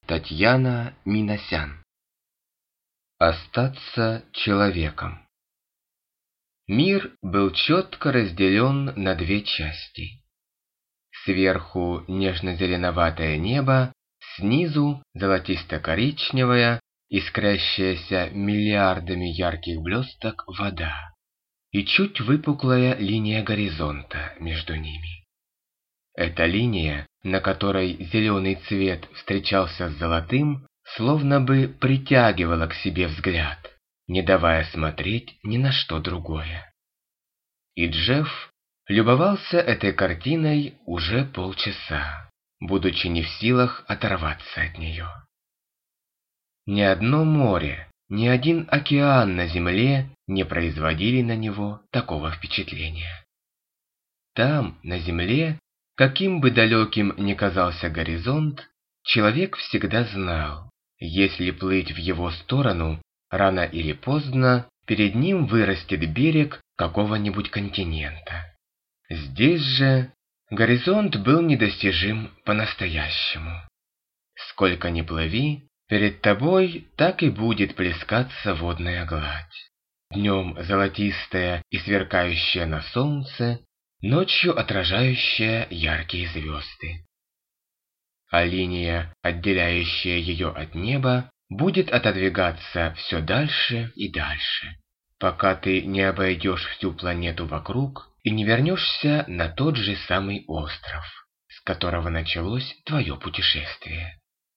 Татьяна Минасян. Остаться человеком. Мир был четко разделен на две части. Сверху нежно-зеленоватое небо, снизу золотисто-коричневая, искрящаяся миллиардами ярких блесток вода и чуть выпуклая линия горизонта между ними. Эта линия, на которой зеленый цвет встречался с золотым, словно бы притягивала к себе взгляд, не давая смотреть ни на что другое. И Джефф любовался этой картиной уже полчаса, будучи не в силах оторваться от нее. Ни одно море, ни один океан на земле не производили на него такого впечатления. Там, на земле, каким бы далеким ни казался горизонт, человек всегда знал, если плыть в его сторону, рано или поздно перед ним вырастет берег какого-нибудь континента. Здесь же горизонт был недостижим по-настоящему. Сколько ни плыви, перед тобой так и будет плескаться водная гладь. Днем золотистая и сверкающая на солнце, ночью отражающая яркие звезды. А линия, отделяющая ее от неба, будет отодвигаться все дальше и дальше, пока ты не обойдешь всю планету вокруг и не вернешься на тот же самый остров, с которого началось твое путешествие.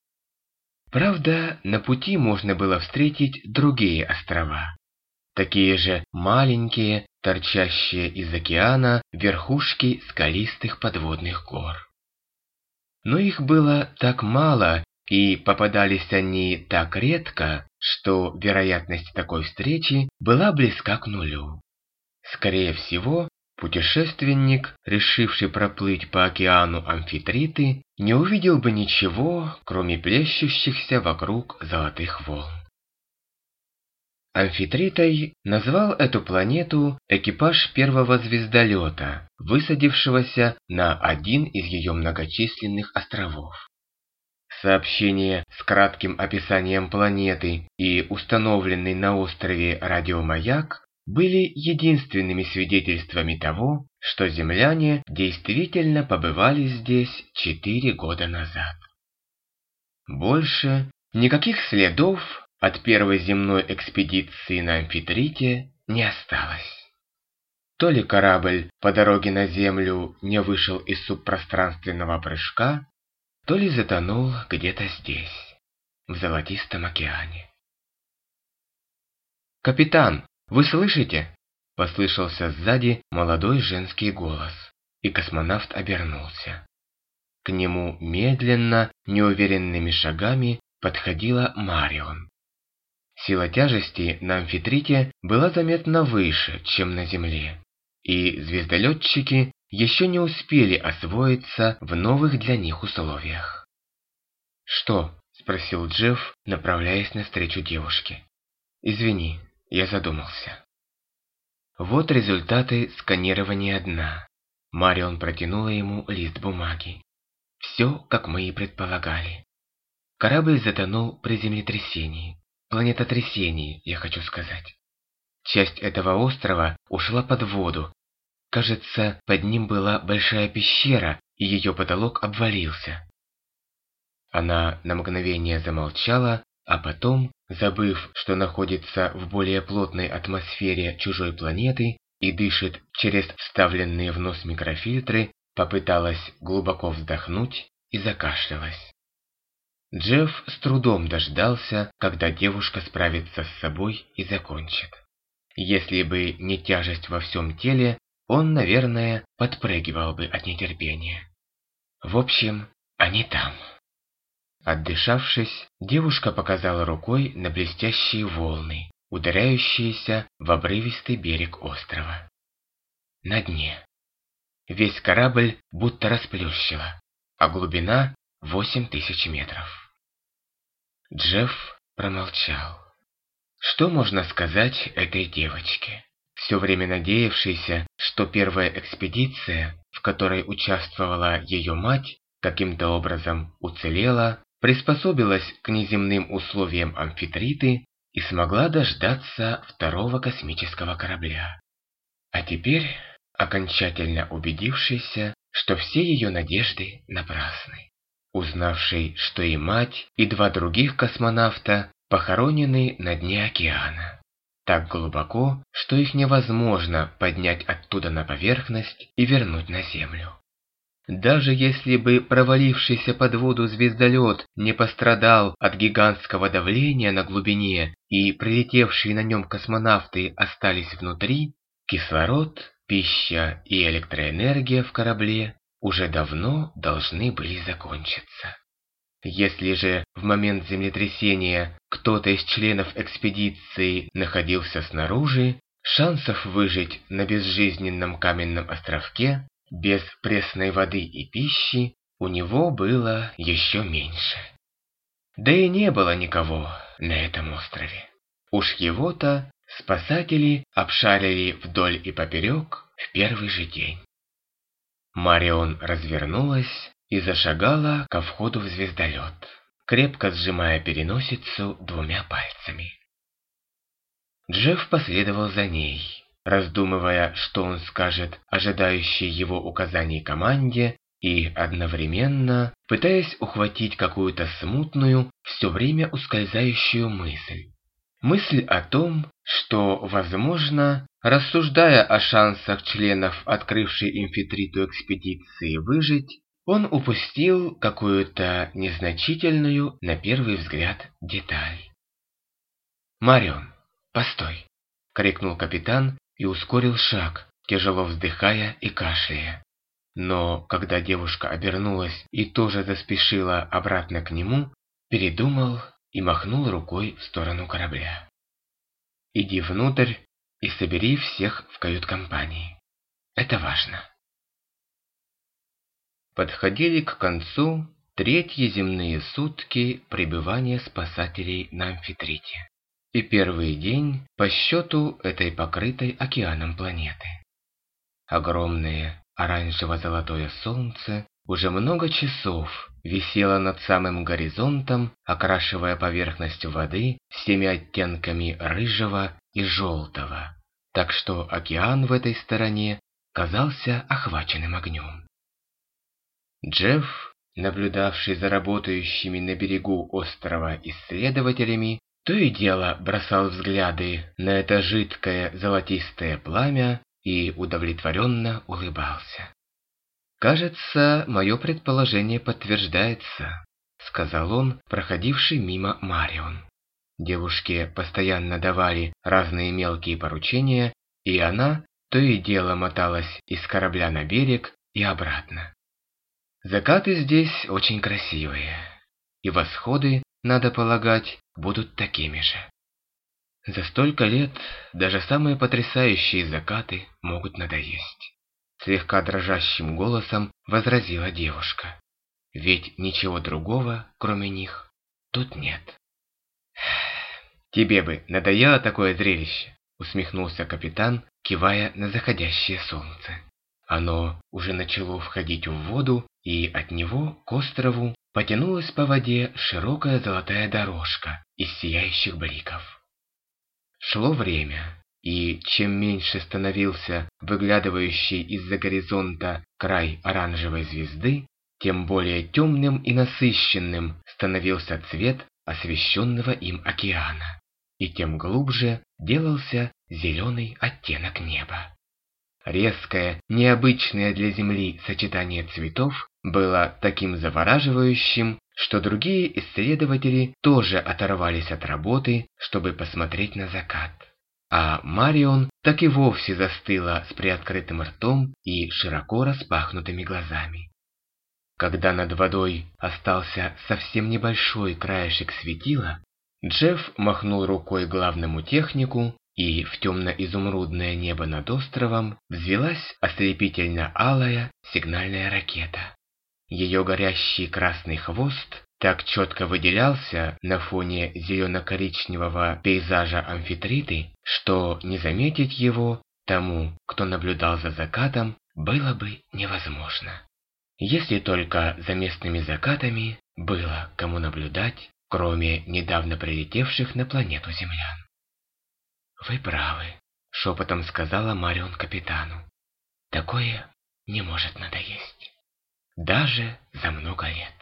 Правда, на пути можно было встретить другие острова, такие же маленькие, торчащие из океана верхушки скалистых подводных гор. Но их было так мало, и попадались они так редко, что вероятность такой встречи была близка к нулю. Скорее всего, путешественник, решивший проплыть по океану Амфитриты, не увидел бы ничего, кроме плещущихся вокруг золотых волн. Амфитритой назвал эту планету экипаж первого звездолета, высадившегося на один из ее многочисленных островов. Сообщение с кратким описанием планеты и установленный на острове радиомаяк были единственными свидетельствами того, что земляне действительно побывали здесь 4 года назад. Больше никаких следов от первой земной экспедиции на Амфитрите не осталось. То ли корабль по дороге на Землю не вышел из субпространственного прыжка, то ли затонул где-то здесь, в Золотистом океане. «Капитан, вы слышите?» – послышался сзади молодой женский голос, и космонавт обернулся. К нему медленно, неуверенными шагами подходила Марион. Сила тяжести на Амфитрите была заметно выше, чем на Земле, и звездолетчики еще не успели освоиться в новых для них условиях. «Что?» – спросил Джефф, направляясь навстречу девушке. «Извини, я задумался». «Вот результаты сканирования дна». Марион протянула ему лист бумаги. «Все, как мы и предполагали. Корабль затонул при землетрясении. Планетотрясении, я хочу сказать. Часть этого острова ушла под воду. Кажется, под ним была большая пещера, и ее потолок обвалился». Она на мгновение замолчала, а потом, забыв, что находится в более плотной атмосфере чужой планеты и дышит через вставленные в нос микрофильтры, попыталась глубоко вздохнуть и закашлялась. Джефф с трудом дождался, когда девушка справится с собой и закончит. Если бы не тяжесть во всем теле, он, наверное, подпрыгивал бы от нетерпения. В общем, они там. Отдышавшись, девушка показала рукой на блестящие волны, ударяющиеся в обрывистый берег острова. На дне. Весь корабль будто расплющило, а глубина 8000 метров. Джефф промолчал. Что можно сказать этой девочке, все время надеявшейся, что первая экспедиция, в которой участвовала ее мать, каким-то образом уцелела, приспособилась к неземным условиям Амфитриты и смогла дождаться второго космического корабля. А теперь, окончательно убедившись, что все ее надежды напрасны, узнавшей, что и мать, и 2 других космонавта похоронены на дне океана, так глубоко, что их невозможно поднять оттуда на поверхность и вернуть на Землю. Даже если бы провалившийся под воду звездолет не пострадал от гигантского давления на глубине и прилетевшие на нем космонавты остались внутри, кислород, пища и электроэнергия в корабле уже давно должны были закончиться. Если же в момент землетрясения кто-то из членов экспедиции находился снаружи, шансов выжить на безжизненном каменном островке без пресной воды и пищи у него было еще меньше. Да и не было никого на этом острове. Уж его-то спасатели обшарили вдоль и поперек в первый же день. Марион развернулась и зашагала ко входу в звездолет, крепко сжимая переносицу 2 пальцами. Джефф последовал за ней, раздумывая, что он скажет ожидающей его указаний команде, и одновременно пытаясь ухватить какую-то смутную, все время ускользающую мысль. Мысль о том, что, возможно, рассуждая о шансах членов открывшей Амфитриту экспедиции выжить, он упустил какую-то незначительную, на первый взгляд, деталь. «Марион, постой!» — крикнул капитан и ускорил шаг, тяжело вздыхая и кашляя. Но когда девушка обернулась и тоже заспешила обратно к нему, передумал и махнул рукой в сторону корабля. «Иди внутрь и собери всех в кают-компании. Это важно». Подходили к концу 3-й земные сутки пребывания спасателей на Амфитрите и первый день по счету этой покрытой океаном планеты. Огромное оранжево-золотое солнце уже много часов висело над самым горизонтом, окрашивая поверхность воды всеми оттенками рыжего и желтого, так что океан в этой стороне казался охваченным огнем. Джефф, наблюдавший за работающими на берегу острова исследователями, то и дело бросал взгляды на это жидкое золотистое пламя и удовлетворенно улыбался. «Кажется, мое предположение подтверждается», — сказал он, проходивший мимо Марион. Девушке постоянно давали разные мелкие поручения, и она то и дело моталась из корабля на берег и обратно. «Закаты здесь очень красивые, и восходы, надо полагать, будут такими же. За столько лет даже самые потрясающие закаты могут надоесть», — слегка дрожащим голосом возразила девушка. «Ведь ничего другого, кроме них, тут нет». «Тебе бы надоело такое зрелище?» — усмехнулся капитан, кивая на заходящее солнце. Оно уже начало входить в воду, и от него к острову потянулась по воде широкая золотая дорожка из сияющих бликов. Шло время, и чем меньше становился выглядывающий из-за горизонта край оранжевой звезды, тем более темным и насыщенным становился цвет освещенного им океана, и тем глубже делался зеленый оттенок неба. Резкое, необычное для Земли сочетание цветов было таким завораживающим, что другие исследователи тоже оторвались от работы, чтобы посмотреть на закат. А Марион так и вовсе застыла с приоткрытым ртом и широко распахнутыми глазами. Когда над водой остался совсем небольшой краешек светила, Джефф махнул рукой главному технику, и в темно-изумрудное небо над островом взвилась ослепительно-алая сигнальная ракета. Ее горящий красный хвост так четко выделялся на фоне зелено-коричневого пейзажа Амфитриты, что не заметить его тому, кто наблюдал за закатом, было бы невозможно. Если только за местными закатами было кому наблюдать, кроме недавно прилетевших на планету землян. «Вы правы», — шепотом сказала Марион капитану. «Такое не может надоесть. Даже за много лет».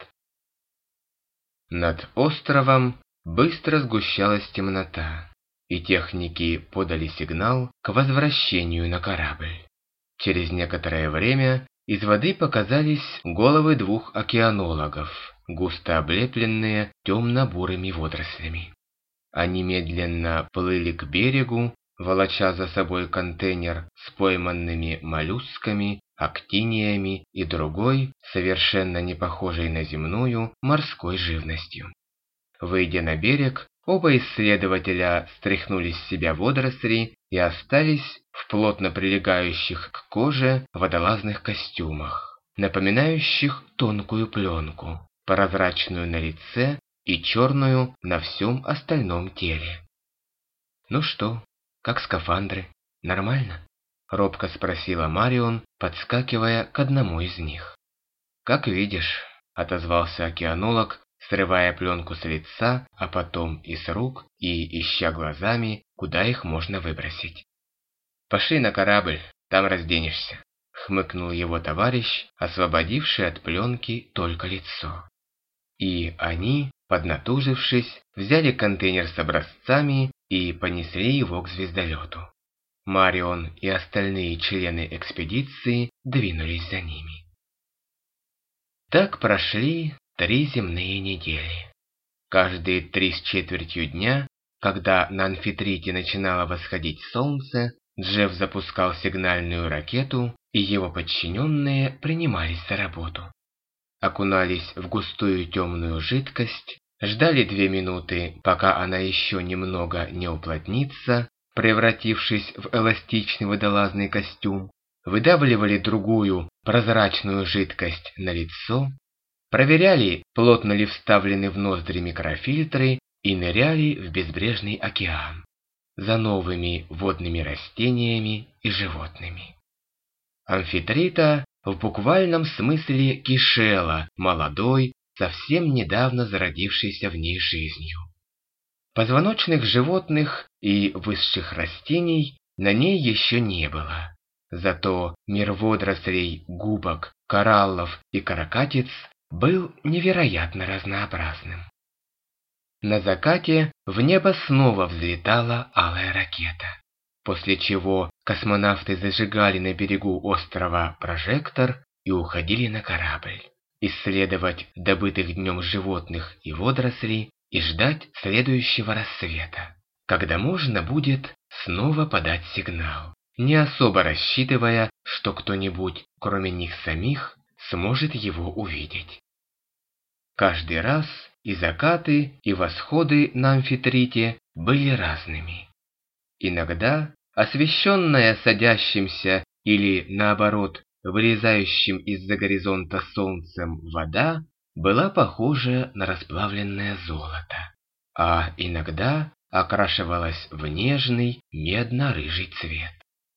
Над островом быстро сгущалась темнота, и техники подали сигнал к возвращению на корабль. Через некоторое время из воды показались головы двух океанологов, густо облепленные темно-бурыми водорослями. Они медленно плыли к берегу, волоча за собой контейнер с пойманными моллюсками, актиниями и другой, совершенно не похожей на земную, морской живностью. Выйдя на берег, оба исследователя стряхнули с себя водоросли и остались в плотно прилегающих к коже водолазных костюмах, напоминающих тонкую пленку, прозрачную на лице и черную на всем остальном теле. «Ну что, как скафандры? Нормально?» — робко спросила Марион, подскакивая к одному из них. «Как видишь», — отозвался океанолог, срывая пленку с лица, а потом и с рук, и ища глазами, куда их можно выбросить. «Пошли на корабль, там разденешься», — хмыкнул его товарищ, освободивший от пленки только лицо. И они, поднатужившись, взяли контейнер с образцами и понесли его к звездолету. Марион и остальные члены экспедиции двинулись за ними. Так прошли 3 земные недели. Каждые 3 с дня, когда на Амфитрите начинало восходить солнце, Джефф запускал сигнальную ракету, и его подчиненные принимались за работу. Окунались в густую темную жидкость, ждали 2 минуты, пока она еще немного не уплотнится, превратившись в эластичный водолазный костюм, выдавливали другую прозрачную жидкость на лицо, проверяли, плотно ли вставлены в ноздри микрофильтры, и ныряли в безбрежный океан за новыми водными растениями и животными. Амфитрита в буквальном смысле кишела молодой, совсем недавно зародившейся в ней жизнью. Позвоночных животных и высших растений на ней еще не было. Зато мир водорослей, губок, кораллов и каракатиц был невероятно разнообразным. На закате в небо снова взлетала алая ракета, после чего космонавты зажигали на берегу острова прожектор и уходили на корабль, исследовать добытых днем животных и водорослей и ждать следующего рассвета, когда можно будет снова подать сигнал, не особо рассчитывая, что кто-нибудь, кроме них самих, сможет его увидеть. Каждый раз и закаты, и восходы на Амфитрите были разными. Иногда освещенная садящимся или, наоборот, вылезающим из-за горизонта солнцем вода была похожа на расплавленное золото, а иногда окрашивалась в нежный медно-рыжий цвет.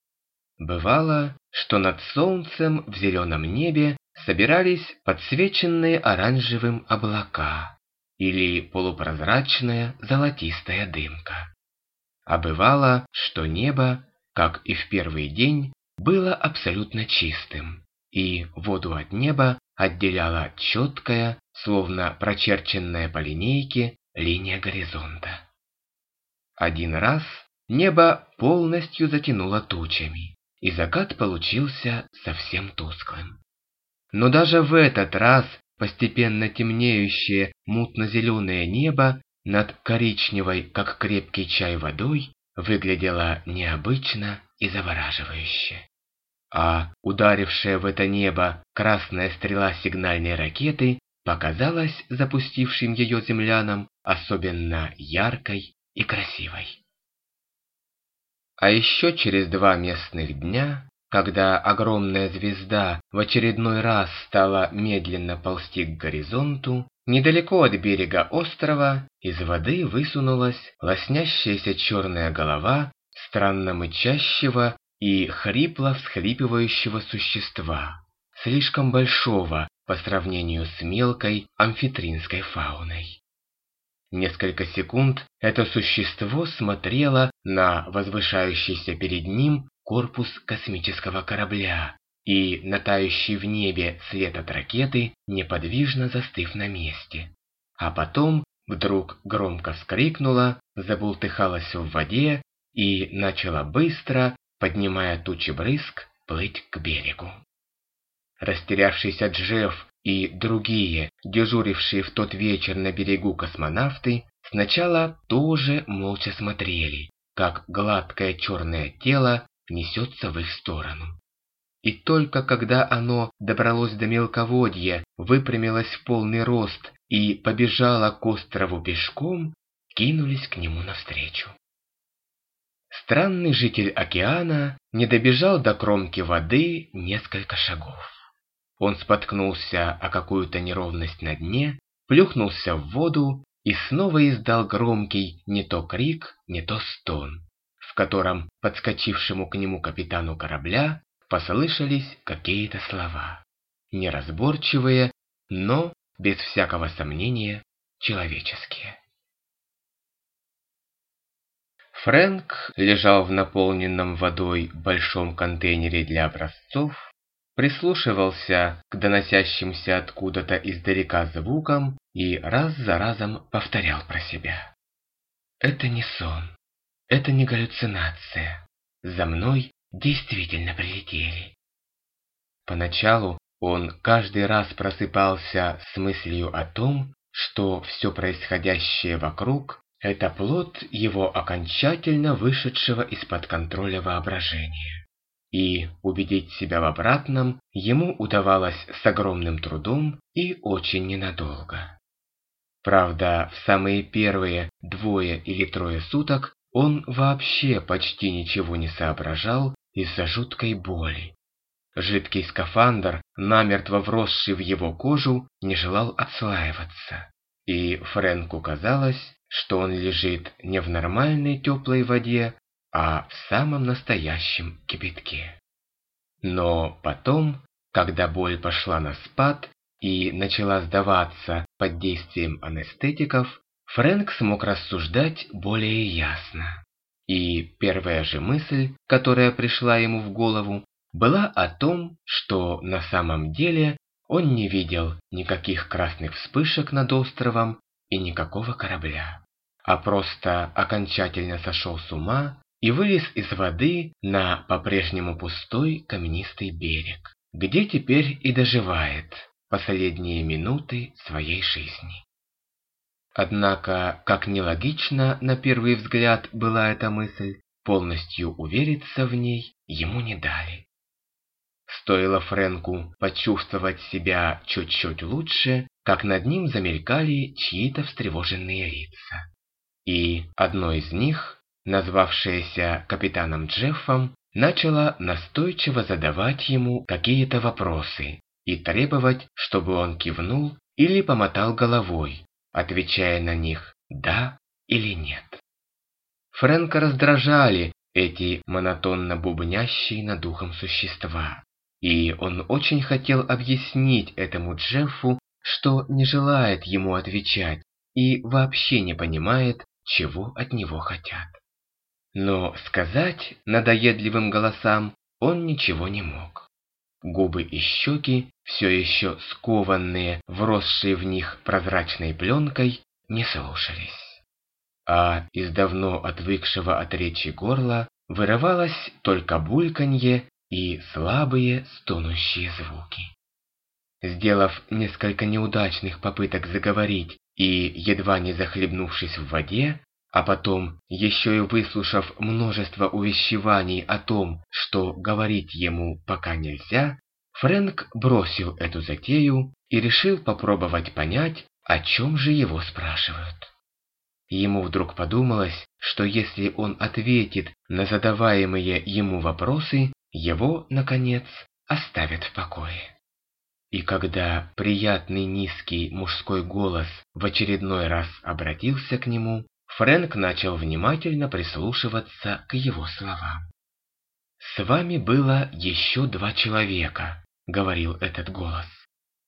Бывало, что над солнцем в зеленом небе собирались подсвеченные оранжевым облака или полупрозрачная золотистая дымка. А бывало, что небо, как и в первый день, было абсолютно чистым, и воду от неба отделяла четкая, словно прочерченная по линейке, линия горизонта. Один раз небо полностью затянуло тучами, и закат получился совсем тусклым. Но даже в этот раз постепенно темнеющее мутно-зеленое небо над коричневой, как крепкий чай, водой выглядело необычно и завораживающе. А ударившая в это небо красная стрела сигнальной ракеты показалась запустившим ее землянам особенно яркой и красивой. А еще через 2 местных дня, когда огромная звезда в очередной раз стала медленно ползти к горизонту, недалеко от берега острова из воды высунулась лоснящаяся черная голова странно мычащего и хрипло всхлипывающего существа, слишком большого по сравнению с мелкой амфитринской фауной. Несколько секунд это существо смотрело на возвышающийся перед ним корпус космического корабля и на тающий в небе след от ракеты, неподвижно застыв на месте. А потом вдруг громко вскрикнуло, забултыхалось в воде и начало быстро, поднимая тучи брызг, плыть к берегу. Растерявшийся Джефф и другие, дежурившие в тот вечер на берегу космонавты, сначала тоже молча смотрели, как гладкое черное тело несется в их сторону. И только когда оно добралось до мелководья, выпрямилось в полный рост и побежало к острову пешком, кинулись к нему навстречу. Странный житель океана не добежал до кромки воды несколько шагов. Он споткнулся о какую-то неровность на дне, плюхнулся в воду и снова издал громкий не то крик, не то стон, в котором подскочившему к нему капитану корабля послышались какие-то слова, неразборчивые, но, без всякого сомнения, человеческие. Фрэнк лежал в наполненном водой большом контейнере для образцов, прислушивался к доносящимся откуда-то издалека звукам и раз за разом повторял про себя. Это не сон, это не галлюцинация, за мной действительно прилетели. Поначалу он каждый раз просыпался с мыслью о том, что все происходящее вокруг – это плод его окончательно вышедшего из-под контроля воображения. И убедить себя в обратном ему удавалось с огромным трудом и очень ненадолго. Правда, в самые первые 2 или 3 суток он вообще почти ничего не соображал из-за жуткой боли. Жидкий скафандр, намертво вросший в его кожу, не желал отслаиваться. И Фрэнку казалось, что он лежит не в нормальной теплой воде, а в самом настоящем кипятке. Но потом, когда боль пошла на спад и начала сдаваться под действием анестетиков, Фрэнк смог рассуждать более ясно. И первая же мысль, которая пришла ему в голову, была о том, что на самом деле он не видел никаких красных вспышек над островом и никакого корабля, а просто окончательно сошел с ума и вылез из воды на по-прежнему пустой каменистый берег, где теперь и доживает последние минуты своей жизни. Однако, как нелогично на первый взгляд была эта мысль, полностью увериться в ней ему не дали. Стоило Фрэнку почувствовать себя чуть-чуть лучше, как над ним замелькали чьи-то встревоженные лица. И одно из них, назвавшееся капитаном Джеффом, начало настойчиво задавать ему какие-то вопросы и требовать, чтобы он кивнул или помотал головой, отвечая на них «да» или «нет». Фрэнка раздражали эти монотонно бубнящие над ухом существа, и он очень хотел объяснить этому Джеффу, что не желает ему отвечать и вообще не понимает, чего от него хотят. Но сказать надоедливым голосам он ничего не мог. Губы и щеки, все еще скованные, вросшие в них прозрачной пленкой, не слушались. А из давно отвыкшего от речи горла вырывалось только бульканье и слабые стонущие звуки. Сделав несколько неудачных попыток заговорить и едва не захлебнувшись в воде, а потом еще и выслушав множество увещеваний о том, что говорить ему пока нельзя, Фрэнк бросил эту затею и решил попробовать понять, о чем же его спрашивают. Ему вдруг подумалось, что если он ответит на задаваемые ему вопросы, его, наконец, оставят в покое. И когда приятный низкий мужской голос в очередной раз обратился к нему, Фрэнк начал внимательно прислушиваться к его словам. «С вами было еще 2 человека», — говорил этот голос.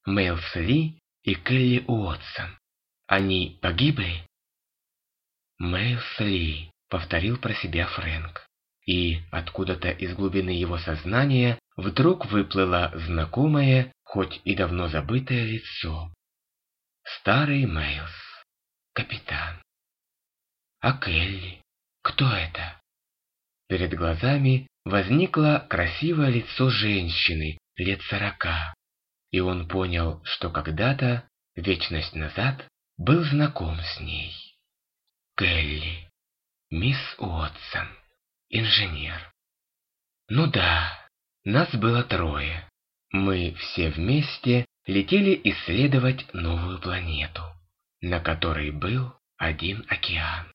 Мейлс Ли и Келли Уотсон. Они погибли?» «Мейлс Ли», — повторил про себя Фрэнк. И откуда-то из глубины его сознания вдруг выплыло знакомое, хоть и давно забытое лицо. Старый Мейлс, капитан. А Келли? Кто это? Перед глазами возникло красивое лицо женщины лет 40, и он понял, что когда-то, вечность назад, был знаком с ней. Келли, мисс Уотсон, инженер. Ну да, нас было 3. Мы все вместе летели исследовать новую планету, на которой был один океан.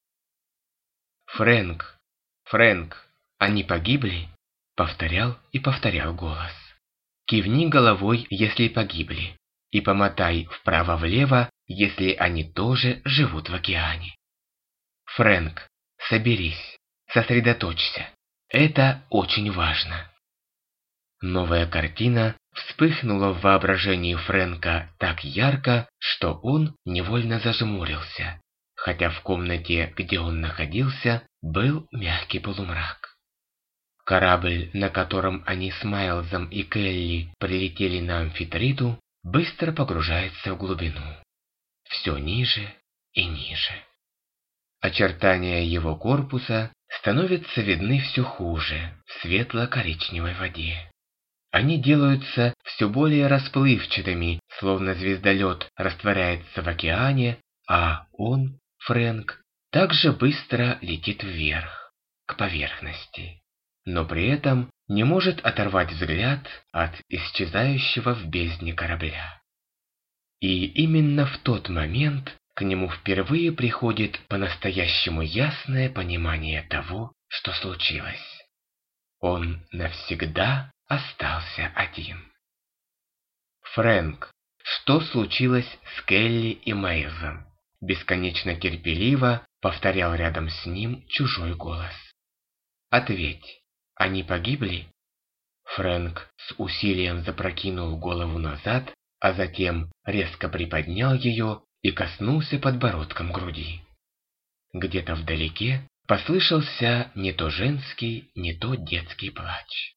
«Фрэнк, Фрэнк, они погибли?» — повторял и повторял голос. «Кивни головой, если погибли, и помотай вправо-влево, если они тоже живут в океане. Фрэнк, соберись, сосредоточься, это очень важно». Новая картина вспыхнула в воображении Фрэнка так ярко, что он невольно зажмурился, хотя в комнате, где он находился, был мягкий полумрак. Корабль, на котором они с Майлзом и Келли прилетели на Амфитриту, быстро погружается в глубину. Все ниже и ниже. Очертания его корпуса становятся видны все хуже в светло-коричневой воде. Они делаются все более расплывчатыми, словно звездолет растворяется в океане, а он, Фрэнк, также быстро летит вверх, к поверхности, но при этом не может оторвать взгляд от исчезающего в бездне корабля. И именно в тот момент к нему впервые приходит по-настоящему ясное понимание того, что случилось. Он навсегда остался один. «Фрэнк, что случилось с Келли и Мейлзом?» Бесконечно терпеливо повторял рядом с ним чужой голос. «Ответь, они погибли?» Фрэнк с усилием запрокинул голову назад, а затем резко приподнял ее и коснулся подбородком груди. Где-то вдалеке послышался не то женский, не то детский плач.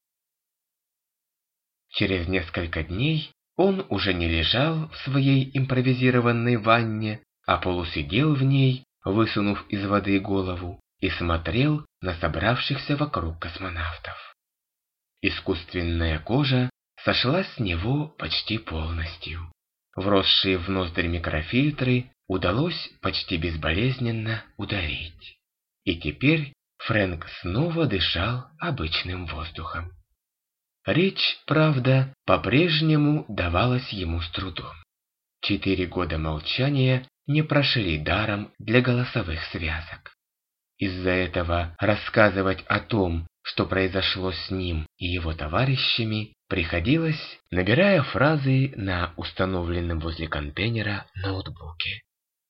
Через несколько дней он уже не лежал в своей импровизированной ванне, а полусидел в ней, высунув из воды голову, и смотрел на собравшихся вокруг космонавтов. Искусственная кожа сошла с него почти полностью. Вросшие в ноздри микрофильтры удалось почти безболезненно удалить. И теперь Фрэнк снова дышал обычным воздухом. Речь, правда, по-прежнему давалась ему с трудом. 4 года молчания не прошли даром для голосовых связок. Из-за этого рассказывать о том, что произошло с ним и его товарищами, приходилось, набирая фразы на установленном возле контейнера ноутбуке.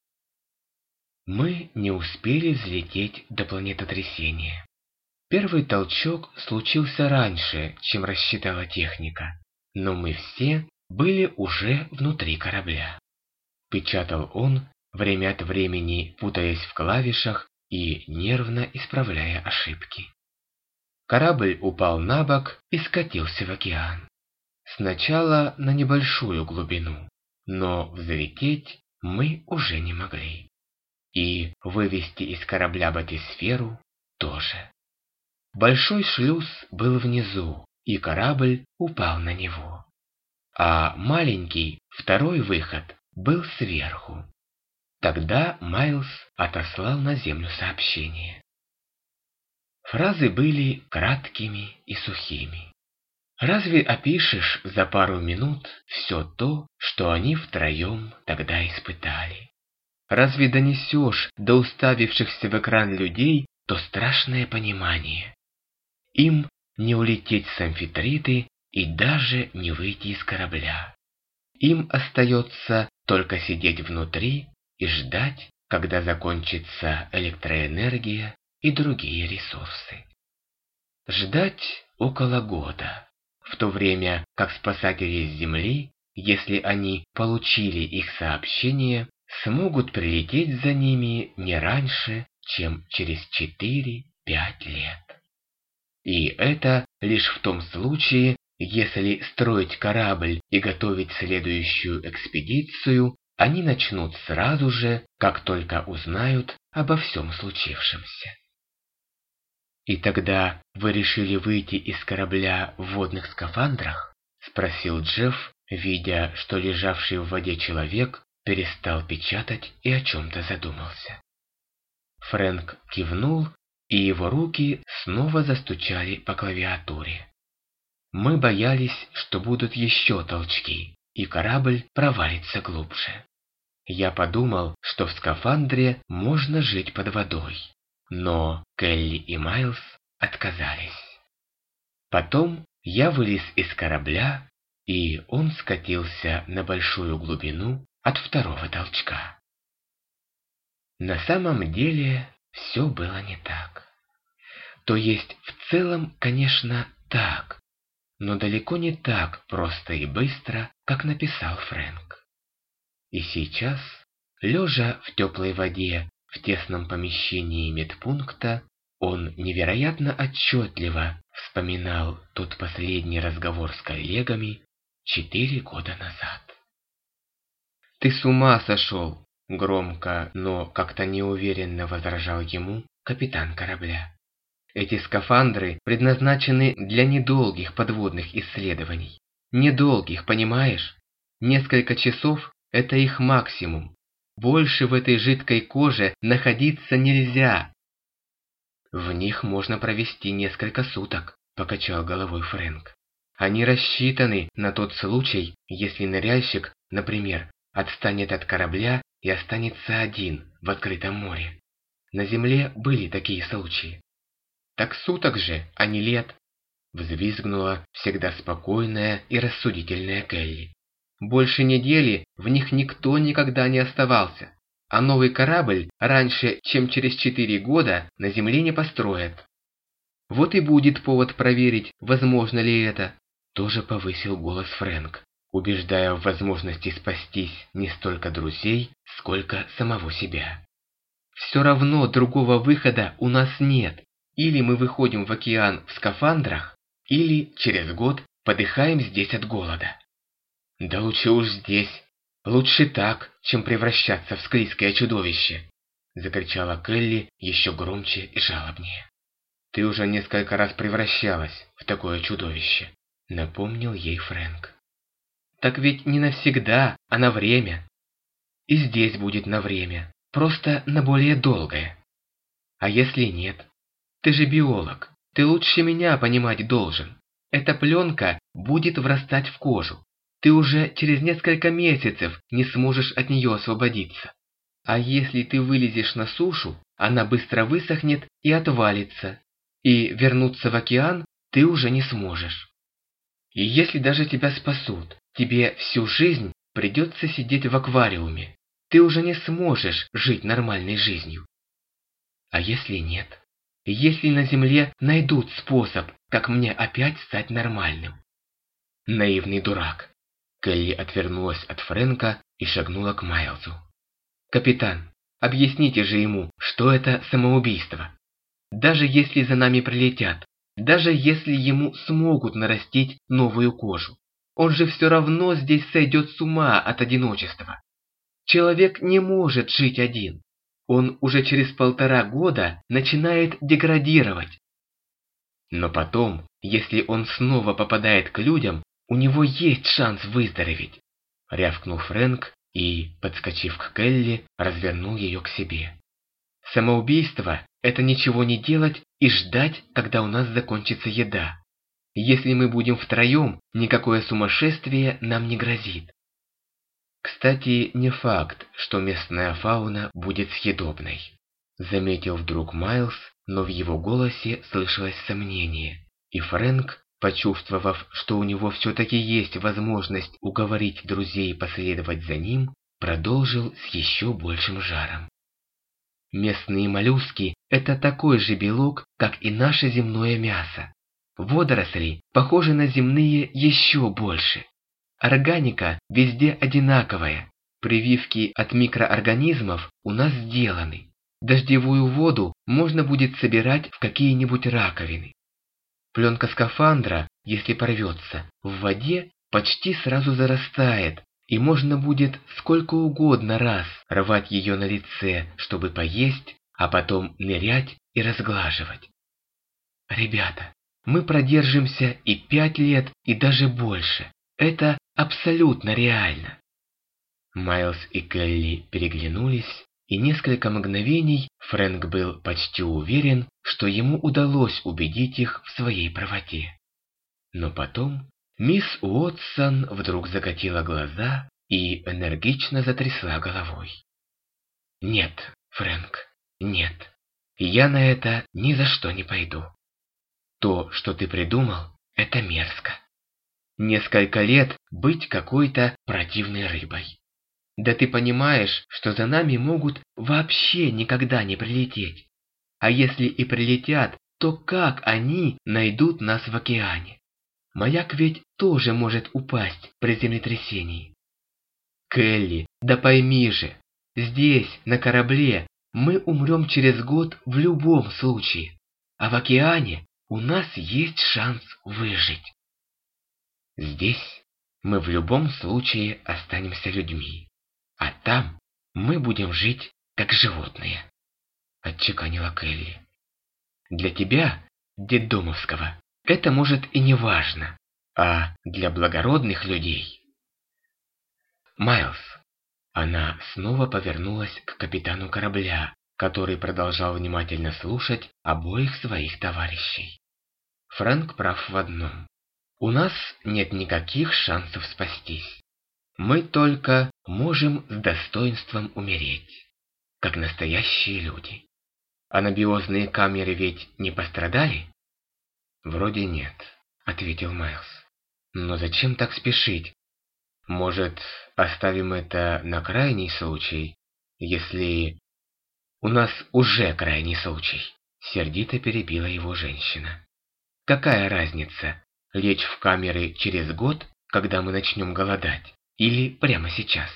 Мы не успели взлететь до планетотрясения. Первый толчок случился раньше, чем рассчитала техника, но мы все были уже внутри корабля. Печатал он, время от времени путаясь в клавишах и нервно исправляя ошибки. Корабль упал на бок и скатился в океан. Сначала на небольшую глубину, но взлететь мы уже не могли. И вывести из корабля батисферу тоже. Большой шлюз был внизу, и корабль упал на него. А маленький, второй выход, был сверху. Тогда Майлз отослал на Землю сообщение. Фразы были краткими и сухими. Разве опишешь за пару минут все то, что они втроем тогда испытали? Разве донесешь до уставившихся в экран людей то страшное понимание? Им не улететь с Амфитриты и даже не выйти из корабля. Им остается только сидеть внутри и ждать, когда закончится электроэнергия и другие ресурсы. Ждать около года, в то время как спасатели с Земли если они получили их сообщение, смогут прилететь за ними не раньше, чем через 4-5 лет. И это лишь в том случае, если строить корабль и готовить следующую экспедицию, они начнут сразу же, как только узнают обо всем случившемся. «И тогда вы решили выйти из корабля в водных скафандрах?» — спросил Джефф, видя, что лежавший в воде человек перестал печатать и о чем-то задумался. Фрэнк кивнул, и его руки снова застучали по клавиатуре. Мы боялись, что будут еще толчки, и корабль провалится глубже. Я подумал, что в скафандре можно жить под водой, но Келли и Майлз отказались. Потом я вылез из корабля, и он скатился на большую глубину от второго толчка. На самом деле все было не так. То есть в целом, конечно, так, но далеко не так просто и быстро, как написал Фрэнк. И сейчас, лежа в теплой воде в тесном помещении медпункта, он невероятно отчетливо вспоминал тот последний разговор с коллегами 4 года назад. «Ты с ума сошел!» — громко, но как-то неуверенно возражал ему капитан корабля. «Эти скафандры предназначены для недолгих подводных исследований. Недолгих, понимаешь? Несколько часов — это их максимум. Больше в этой жидкой коже находиться нельзя». «В них можно провести несколько суток», — покачал головой Фрэнк. «Они рассчитаны на тот случай, если ныряльщик, например, отстанет от корабля и останется один в открытом море. На Земле были такие случаи». «Так суток же, а не лет», — взвизгнула всегда спокойная и рассудительная Келли. «Больше недели в них никто никогда не оставался, а новый корабль раньше, чем через 4 года, на Земле не построят. Вот и будет повод проверить, возможно ли это». Тоже повысил голос Фрэнк, убеждая в возможности спастись не столько друзей, сколько самого себя. «Все равно другого выхода у нас нет. Или мы выходим в океан в скафандрах, или через год подыхаем здесь от голода». «Да лучше уж здесь. Лучше так, чем превращаться в склизкое чудовище», — закричала Келли еще громче и жалобнее. «Ты уже несколько раз превращалась в такое чудовище», — напомнил ей Фрэнк. «Так ведь не навсегда, а на время. И здесь будет на время, просто на более долгое. А если нет? Ты же биолог, ты лучше меня понимать должен. Эта пленка будет врастать в кожу. Ты уже через несколько месяцев не сможешь от нее освободиться. А если ты вылезешь на сушу, она быстро высохнет и отвалится. И вернуться в океан ты уже не сможешь. И если даже тебя спасут, тебе всю жизнь придется сидеть в аквариуме. Ты уже не сможешь жить нормальной жизнью. А если нет? Если на Земле найдут способ, как мне опять стать нормальным?» «Наивный дурак!» Келли отвернулась от Фрэнка и шагнула к Майлзу. «Капитан, объясните же ему, что это самоубийство. Даже если за нами прилетят, даже если ему смогут нарастить новую кожу, он же все равно здесь сойдет с ума от одиночества. Человек не может жить один. Он уже через 1,5 года начинает деградировать. Но потом, если он снова попадает к людям, у него есть шанс выздороветь», — рявкнул Фрэнк и, подскочив к Келли, развернул ее к себе. «Самоубийство — это ничего не делать и ждать, когда у нас закончится еда. Если мы будем втроем, никакое сумасшествие нам не грозит. Кстати, не факт, что местная фауна будет съедобной», — заметил вдруг Майлз, но в его голосе слышалось сомнение, и Фрэнк, почувствовав, что у него все-таки есть возможность уговорить друзей последовать за ним, продолжил с еще большим жаром. «Местные моллюски – это такой же белок, как и наше земное мясо. Водоросли похожи на земные еще больше. Органика везде одинаковая. Прививки от микроорганизмов у нас сделаны. Дождевую воду можно будет собирать в какие-нибудь раковины. Пленка скафандра, если порвется, в воде почти сразу зарастает, и можно будет сколько угодно раз рвать ее на лице, чтобы поесть, а потом нырять и разглаживать. Ребята, мы продержимся и 5 лет, и даже больше. Это абсолютно реально. Майлз и Келли переглянулись, и несколько мгновений Фрэнк был почти уверен, что ему удалось убедить их в своей правоте. Но потом мисс Уотсон вдруг закатила глаза и энергично затрясла головой. «Нет, Фрэнк, нет, я на это ни за что не пойду. То, что ты придумал, это мерзко. Несколько лет быть какой-то противной рыбой. Да ты понимаешь, что за нами могут вообще никогда не прилететь. А если и прилетят, то как они найдут нас в океане? Маяк ведь тоже может упасть при землетрясении. Келли, да пойми же, здесь, на корабле, мы умрем через год в любом случае, а в океане у нас есть шанс выжить. Здесь мы в любом случае останемся людьми, а там мы будем жить как животные, отчеканила Келли. Для тебя, детдомовского, это может и не важно, а для благородных людей... Майлз. Она снова повернулась к капитану корабля, который продолжал внимательно слушать обоих своих товарищей. Фрэнк прав в одном. У нас нет никаких шансов спастись. Мы только можем с достоинством умереть, как настоящие люди. Анабиозные камеры ведь не пострадали? Вроде нет, ответил Майлз. Но зачем так спешить? Может, оставим это на крайний случай, если... У нас уже крайний случай, сердито перебила его женщина. Какая разница, лечь в камеры через год, когда мы начнем голодать, или прямо сейчас?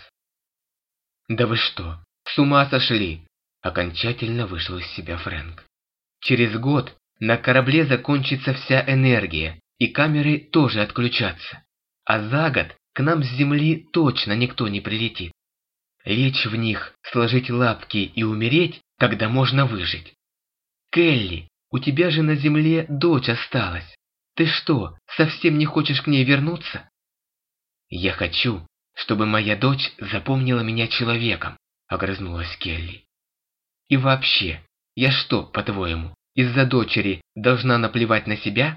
Да вы что, с ума сошли? Окончательно вышел из себя Фрэнк. Через год на корабле закончится вся энергия, и камеры тоже отключатся. А за год к нам с земли точно никто не прилетит. Лечь в них, сложить лапки и умереть, когда можно выжить. Келли, у тебя же на земле дочь осталась. Ты что, совсем не хочешь к ней вернуться? Я хочу, чтобы моя дочь запомнила меня человеком, огрызнулась Келли. И вообще, я что, по-твоему, из-за дочери должна наплевать на себя?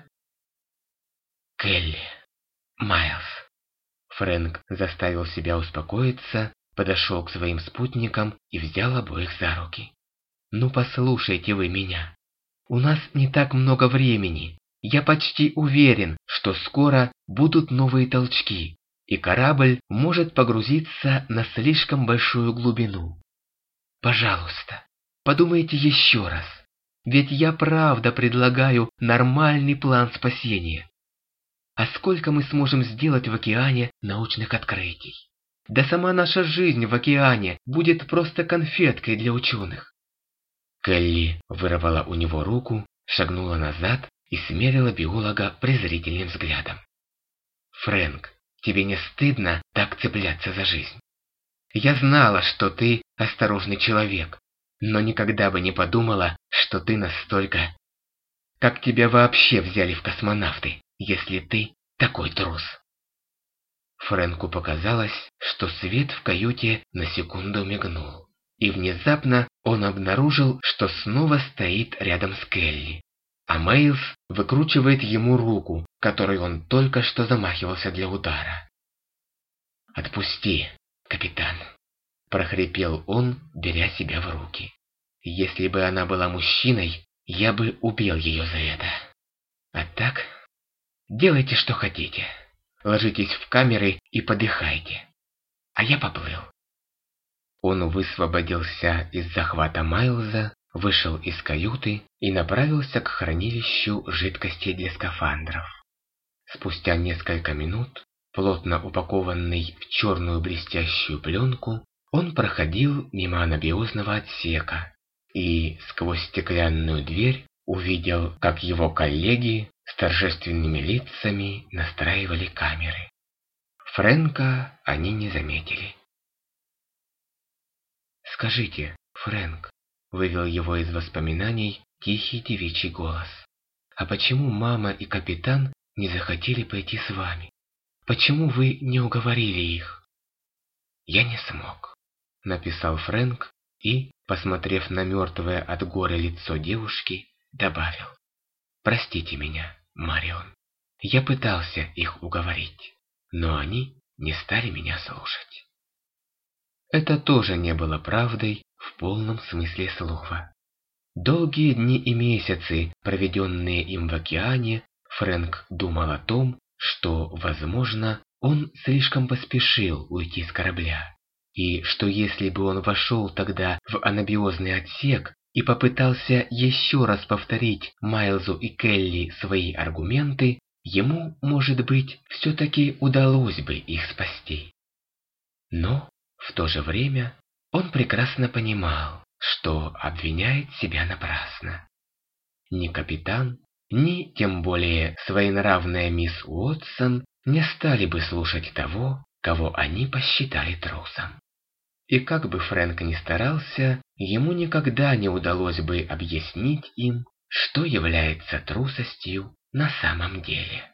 Келли, Майлз. Фрэнк заставил себя успокоиться, подошел к своим спутникам и взял обоих за руки. «Ну послушайте вы меня. У нас не так много времени. Я почти уверен, что скоро будут новые толчки, и корабль может погрузиться на слишком большую глубину. Пожалуйста, подумайте еще раз, ведь я правда предлагаю нормальный план спасения. А сколько мы сможем сделать в океане научных открытий? Да сама наша жизнь в океане будет просто конфеткой для ученых». Келли вырвала у него руку, шагнула назад и смерила биолога презрительным взглядом. «Фрэнк, тебе не стыдно так цепляться за жизнь? Я знала, что ты осторожный человек, но никогда бы не подумала, что ты настолько... Как тебя вообще взяли в космонавты, если ты такой трус?» Фрэнку показалось, что свет в каюте на секунду мигнул, и внезапно он обнаружил, что снова стоит рядом с Келли, а Майлз выкручивает ему руку, которой он только что замахивался для удара. «Отпусти, капитан», – прохрипел он, беря себя в руки. «Если бы она была мужчиной, я бы убил ее за это. А так, делайте, что хотите. Ложитесь в камеры и подыхайте. А я поплыл». Он высвободился из захвата Майлза, вышел из каюты и направился к хранилищу жидкостей для скафандров. Спустя несколько минут плотно упакованный в черную блестящую пленку, он проходил мимо анабиозного отсека и сквозь стеклянную дверь увидел, как его коллеги с торжественными лицами настраивали камеры. Фрэнка они не заметили. «Скажите, Фрэнк», — вывел его из воспоминаний тихий девичий голос, «а почему мама и капитан не захотели пойти с вами? Почему вы не уговорили их?» «Я не смог», — написал Фрэнк и, посмотрев на мертвое от горя лицо девушки, добавил: «Простите меня, Марион. Я пытался их уговорить, но они не стали меня слушать». Это тоже не было правдой в полном смысле слова. Долгие дни и месяцы, проведенные им в океане, Фрэнк думал о том, что, возможно, он слишком поспешил уйти с корабля, и что если бы он вошел тогда в анабиозный отсек и попытался еще раз повторить Майлзу и Келли свои аргументы, ему, может быть, все-таки удалось бы их спасти. Но в то же время он прекрасно понимал, что обвиняет себя напрасно. Ни капитан, ни тем более своенравная мисс Уотсон не стали бы слушать того, кого они посчитали трусом. И как бы Фрэнк ни старался, ему никогда не удалось бы объяснить им, что является трусостью на самом деле.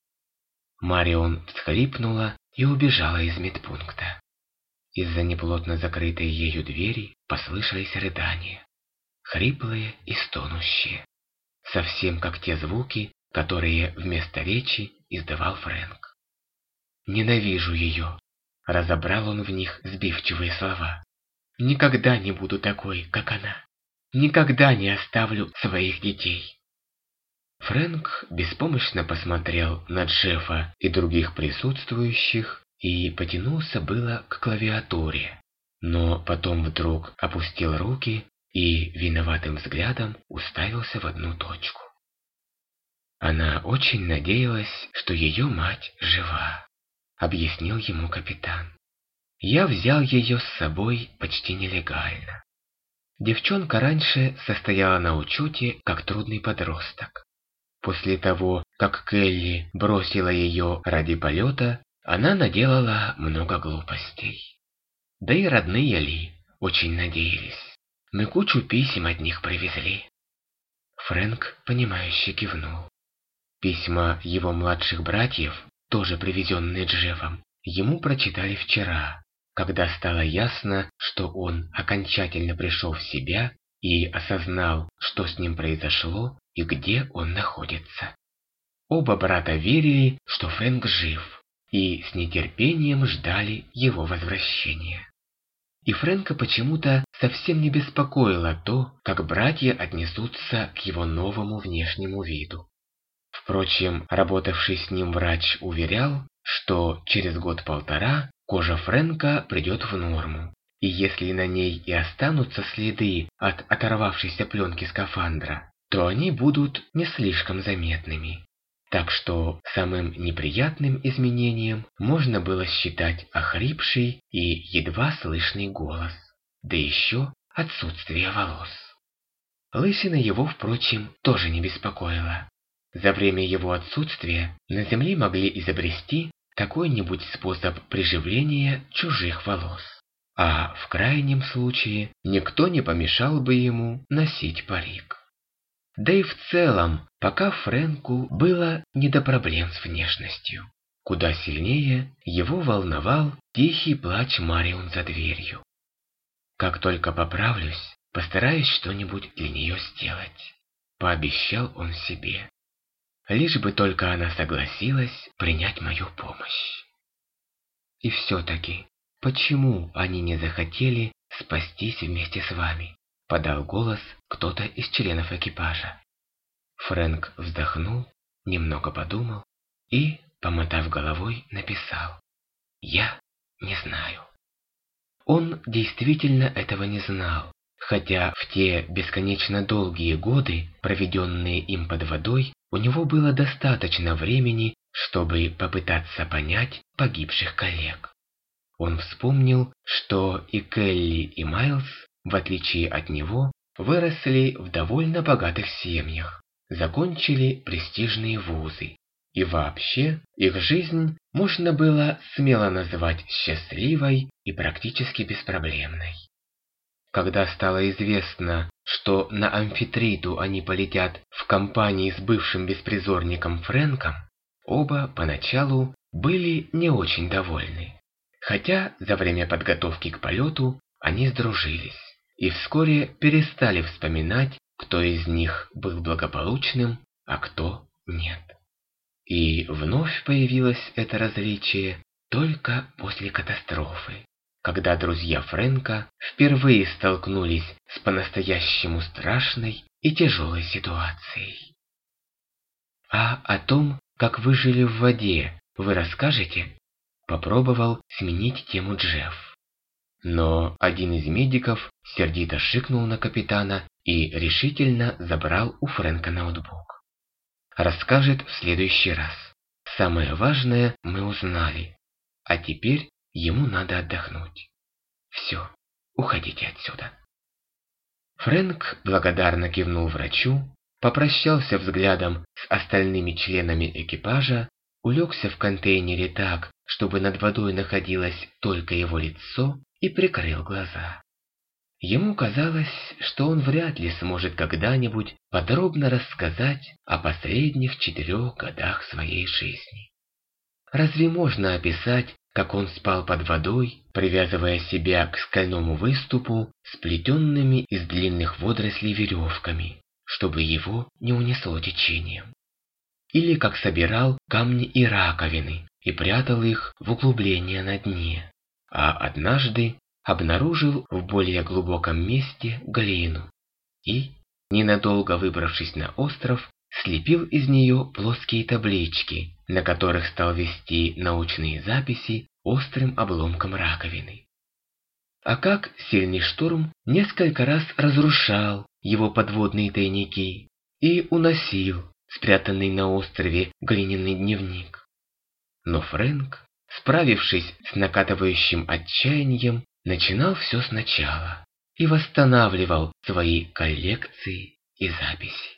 Марион всхлипнула и убежала из медпункта. Из-за неплотно закрытой ею двери послышались рыдания, хриплые и стонущие, совсем как те звуки, которые вместо речи издавал Фрэнк. «Ненавижу ее», — разобрал он в них сбивчивые слова. «Никогда не буду такой, как она. Никогда не оставлю своих детей». Фрэнк беспомощно посмотрел на Джеффа и других присутствующих и потянулся было к клавиатуре, но потом вдруг опустил руки и виноватым взглядом уставился в одну точку. «Она очень надеялась, что ее мать жива», — объяснил ему капитан. «Я взял ее с собой почти нелегально. Девчонка раньше состояла на учете как трудный подросток. После того, как Келли бросила ее ради полета, она наделала много глупостей. Да и родные Ли очень надеялись. Мы кучу писем от них привезли». Фрэнк, понимающе кивнул. Письма его младших братьев, тоже привезенные Джеффом, ему прочитали вчера, когда стало ясно, что он окончательно пришел в себя и осознал, что с ним произошло и где он находится. Оба брата верили, что Фрэнк жив, и с нетерпением ждали его возвращения. И Фрэнка почему-то совсем не беспокоило то, как братья отнесутся к его новому внешнему виду. Впрочем, работавший с ним врач уверял, что через год-полтора кожа Фрэнка придет в норму, и если на ней и останутся следы от оторвавшейся пленки скафандра, то они будут не слишком заметными. Так что самым неприятным изменением можно было считать охрипший и едва слышный голос, да еще отсутствие волос. Лысина его, впрочем, тоже не беспокоила. За время его отсутствия на Земле могли изобрести какой-нибудь способ приживления чужих волос, а в крайнем случае никто не помешал бы ему носить парик. Да и в целом, пока Фрэнку было не до проблем с внешностью. Куда сильнее его волновал тихий плач Марион за дверью. «Как только поправлюсь, постараюсь что-нибудь для нее сделать», — пообещал он себе. «Лишь бы только она согласилась принять мою помощь». «И все-таки, почему они не захотели спастись вместе с вами?» — подал голос кто-то из членов экипажа. Фрэнк вздохнул, немного подумал и, помотав головой, написал: «Я не знаю». Он действительно этого не знал, хотя в те бесконечно долгие годы, проведенные им под водой, у него было достаточно времени чтобы попытаться понять погибших коллег. Он вспомнил, что и Келли, и Майлз, в отличие от него, выросли в довольно богатых семьях, закончили престижные вузы. И вообще, их жизнь можно было смело называть счастливой и практически беспроблемной. Когда стало известно, что на Амфитриту они полетят в компании с бывшим беспризорником Фрэнком, оба поначалу были не очень довольны. Хотя за время подготовки к полету они сдружились и вскоре перестали вспоминать, кто из них был благополучным, а кто нет. И вновь появилось это различие только после катастрофы, когда друзья Фрэнка впервые столкнулись с по-настоящему страшной и тяжелой ситуацией. «А о том, как вы жили в воде, вы расскажете?» Попробовал сменить тему Джефф. Но один из медиков сердито шикнул на капитана и решительно забрал у Фрэнка ноутбук. Расскажет в следующий раз. Самое важное мы узнали. А теперь ему надо отдохнуть. Все, уходите отсюда. Фрэнк благодарно кивнул врачу, попрощался взглядом с остальными членами экипажа, улегся в контейнере так, чтобы над водой находилось только его лицо, и прикрыл глаза. Ему казалось, что он вряд ли сможет когда-нибудь подробно рассказать о последних 4 годах своей жизни. Разве можно описать, как он спал под водой, привязывая себя к скальному выступу сплетенными из длинных водорослей веревками, чтобы его не унесло течением? Или как собирал камни и раковины и прятал их в углубления на дне, а однажды обнаружил в более глубоком месте глину и, ненадолго выбравшись на остров, слепил из нее плоские таблички, на которых стал вести научные записи острым обломком раковины. А как сильный шторм несколько раз разрушал его подводные тайники и уносил спрятанный на острове глиняный дневник. Но Фрэнк, справившись с накатывающим отчаянием, начинал все сначала и восстанавливал свои коллекции и записи.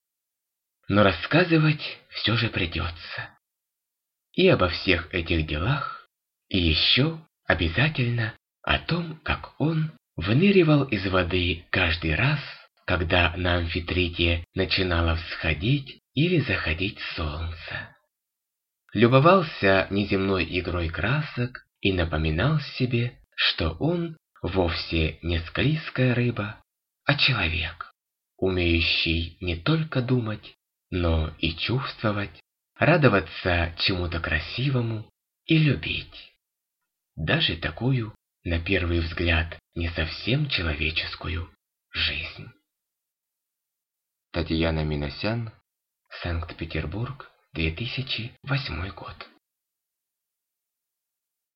Но рассказывать все же придется. И обо всех этих делах, и еще обязательно о том, как он выныривал из воды каждый раз, когда на Амфитрите начинало всходить или заходить солнце. Любовался неземной игрой красок и напоминал себе, что он вовсе не склизкая рыба, а человек, умеющий не только думать, но и чувствовать, радоваться чему-то красивому и любить. Даже такую, на первый взгляд, не совсем человеческую жизнь. Татьяна Минасян, Санкт-Петербург, 2008 год.